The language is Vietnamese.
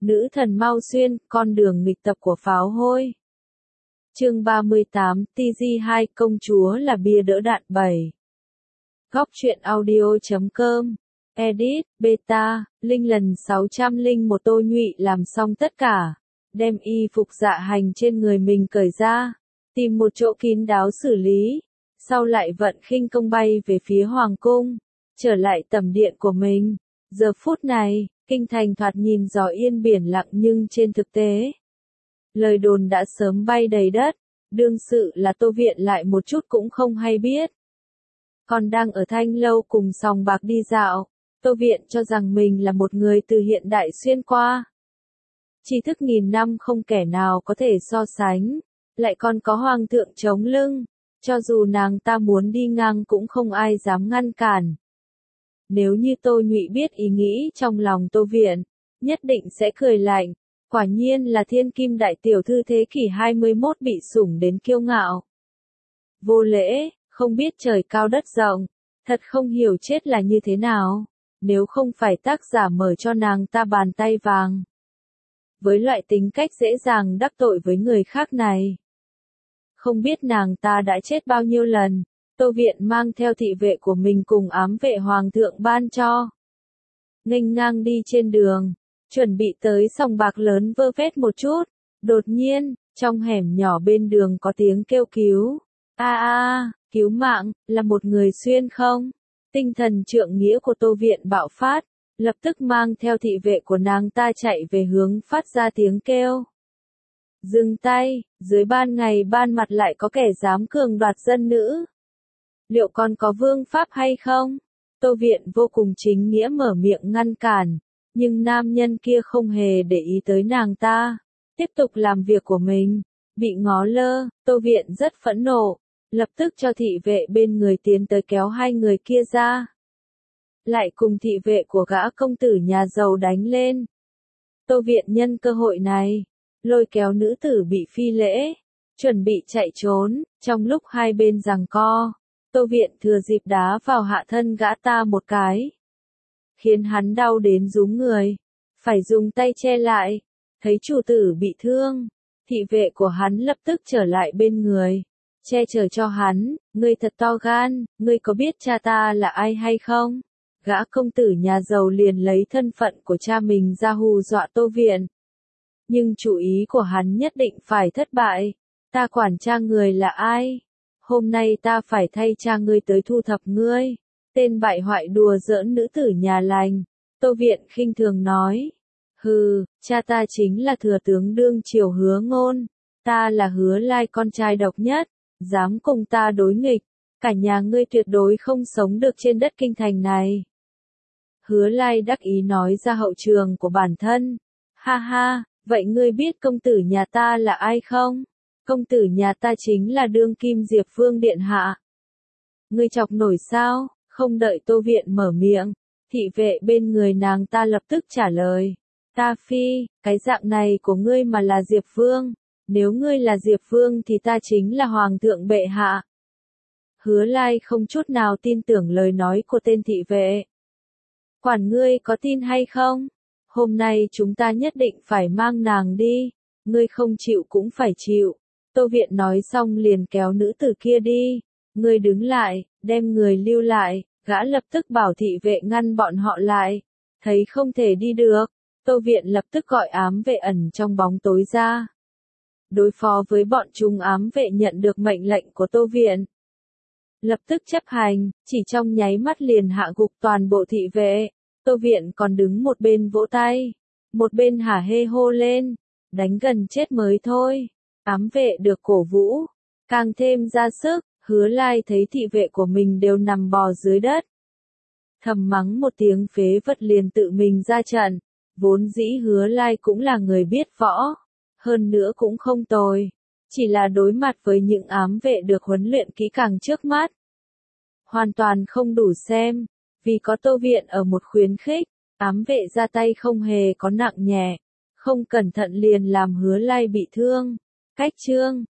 Nữ thần Mao Xuyên, con đường nghịch tập của pháo hôi. Chương 38, TG2 công chúa là bia đỡ đạn 7. Góc truyện audio.com. Edit, beta, Linh lần 601 Tô Nhụy làm xong tất cả. Đem y phục dạ hành trên người mình cởi ra. Tìm một chỗ kín đáo xử lý. Sau lại vận khinh công bay về phía Hoàng cung. Trở lại tẩm điện của mình. Giờ phút này, kinh thành thoạt nhìn gió yên biển lặng nhưng trên thực tế. Lời đồn đã sớm bay đầy đất. Đương sự là Tô Viện lại một chút cũng không hay biết. Còn đang ở Thanh Lâu cùng sòng bạc đi dạo, Tô Viện cho rằng mình là một người từ hiện đại xuyên qua. Tri thức nghìn năm không kẻ nào có thể so sánh, lại còn có hoàng thượng chống lưng, cho dù nàng ta muốn đi ngang cũng không ai dám ngăn cản. Nếu như Tô Nhụy biết ý nghĩ trong lòng Tô Viện, nhất định sẽ cười lạnh. Quả nhiên là thiên kim đại tiểu thư thế kỷ 21 bị sủng đến kiêu ngạo. Vô lễ, không biết trời cao đất rộng, thật không hiểu chết là như thế nào, nếu không phải tác giả mở cho nàng ta bàn tay vàng. Với loại tính cách dễ dàng đắc tội với người khác này. Không biết nàng ta đã chết bao nhiêu lần, Tô Viện mang theo thị vệ của mình cùng ám vệ hoàng thượng ban cho. Nghênh ngang đi trên đường. Chuẩn bị tới sòng bạc lớn vơ vét một chút, đột nhiên, trong hẻm nhỏ bên đường có tiếng kêu cứu. Cứu mạng, là một người xuyên không? Tinh thần trượng nghĩa của Tô Viện bạo phát, lập tức mang theo thị vệ của nàng ta chạy về hướng phát ra tiếng kêu. Dừng tay, dưới ban ngày ban mặt lại có kẻ dám cường đoạt dân nữ. Liệu còn có vương pháp hay không? Tô Viện vô cùng chính nghĩa mở miệng ngăn cản. Nhưng nam nhân kia không hề để ý tới nàng ta, tiếp tục làm việc của mình, bị ngó lơ, Tô Viện rất phẫn nộ, lập tức cho thị vệ bên người tiến tới kéo hai người kia ra. Lại cùng thị vệ của gã công tử nhà giàu đánh lên. Tô Viện nhân cơ hội này, lôi kéo nữ tử bị phi lễ, chuẩn bị chạy trốn, trong lúc hai bên giằng co, Tô Viện thừa dịp đá vào hạ thân gã ta một cái. Khiến hắn đau đến rúm người, phải dùng tay che lại, thấy chủ tử bị thương, thị vệ của hắn lập tức trở lại bên người, che chở cho hắn, ngươi thật to gan, ngươi có biết cha ta là ai hay không? Gã công tử nhà giàu liền lấy thân phận của cha mình ra hù dọa Tô Viện. Nhưng chủ ý của hắn nhất định phải thất bại, ta quản cha người là ai? Hôm nay ta phải thay cha ngươi tới thu thập ngươi. Tên bại hoại đùa giỡn nữ tử nhà lành, Tô Viện khinh thường nói. Hừ, cha ta chính là thừa tướng đương triều Hứa Ngôn, ta là Hứa Lai con trai độc nhất, dám cùng ta đối nghịch, cả nhà ngươi tuyệt đối không sống được trên đất kinh thành này. Hứa Lai đắc ý nói ra hậu trường của bản thân. Ha ha, vậy ngươi biết công tử nhà ta là ai không? Công tử nhà ta chính là đương kim Diệp Vương điện hạ. Ngươi chọc nổi sao? Không đợi Tô Viện mở miệng, thị vệ bên người nàng ta lập tức trả lời. Ta phi, cái dạng này của ngươi mà là Diệp Vương, nếu ngươi là Diệp Vương thì ta chính là Hoàng thượng bệ hạ. Hứa Lai không chút nào tin tưởng lời nói của tên thị vệ. Quản ngươi có tin hay không? Hôm nay chúng ta nhất định phải mang nàng đi, ngươi không chịu cũng phải chịu. Tô Viện nói xong liền kéo nữ tử kia đi. Ngươi đứng lại, đem người lưu lại, gã lập tức bảo thị vệ ngăn bọn họ lại. Thấy không thể đi được, Tô Viện lập tức gọi ám vệ ẩn trong bóng tối ra. Đối phó với bọn chúng ám vệ nhận được mệnh lệnh của Tô Viện. Lập tức chấp hành, chỉ trong nháy mắt liền hạ gục toàn bộ thị vệ. Tô Viện còn đứng một bên vỗ tay, một bên hả hê hô lên, đánh gần chết mới thôi. Ám vệ được cổ vũ, càng thêm ra sức. Hứa Lai thấy thị vệ của mình đều nằm bò dưới đất. Thầm mắng một tiếng phế vật liền tự mình ra trận. Vốn dĩ Hứa Lai cũng là người biết võ. Hơn nữa cũng không tồi. Chỉ là đối mặt với những ám vệ được huấn luyện kỹ càng trước mắt. Hoàn toàn không đủ xem. Vì có Tô Viện ở một khuyến khích. Ám vệ ra tay không hề có nặng nhẹ. Không cẩn thận liền làm Hứa Lai bị thương. Cách chương.